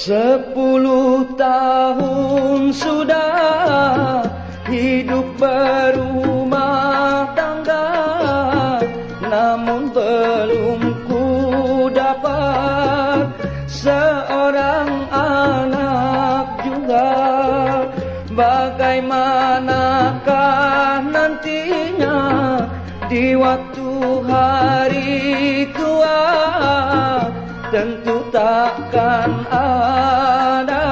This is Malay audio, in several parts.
10 tahun sudah hidup berumah tangga, namun belum ku dapat seorang anak juga. Bagaimanakah nantinya di waktu hari tua? Tentu takkan ada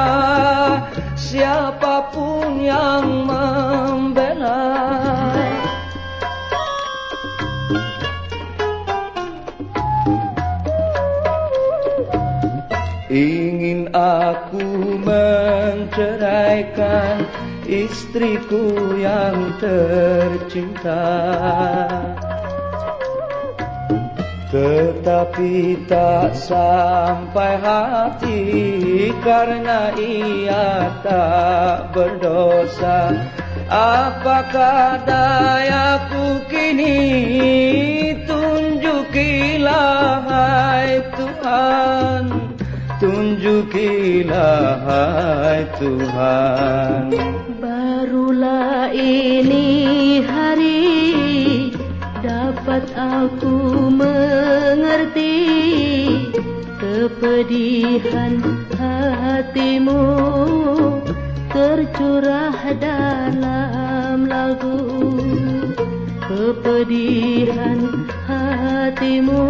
siapapun yang membela. Ingin aku menceraikan istriku yang tercinta, tetapi tak sampai hati karena ia tak berdosa. Apakah dayaku kini, tunjukilah hai Tuhan, tunjukilah hai Tuhan. Barulah ini hari dapat aku mengerti kepedihan hatimu tercurah dalam lagu. Kepedihan hatimu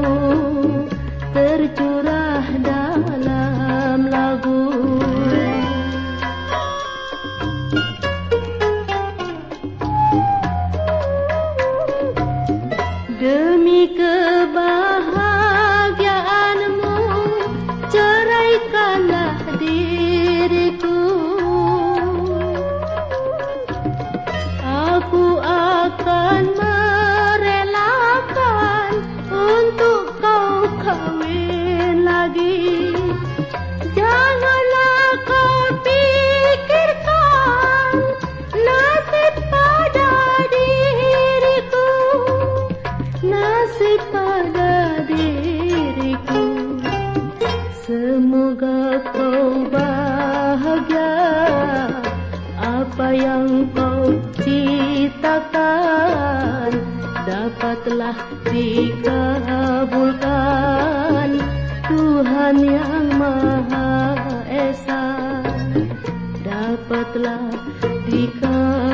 tercurah dalam lagu. Demi kebahagiaanmu, ceraikanlah diriku. Aku akan merelakan untuk kau kawin lagi. Janganlah kau pikirkan nasib pada diriku, nasib pada diriku. Semoga kau bahagia, apa yang kau citakan dapatlah dikabulkan Tuhan yang Maha Esa, dapatlah dikabulkan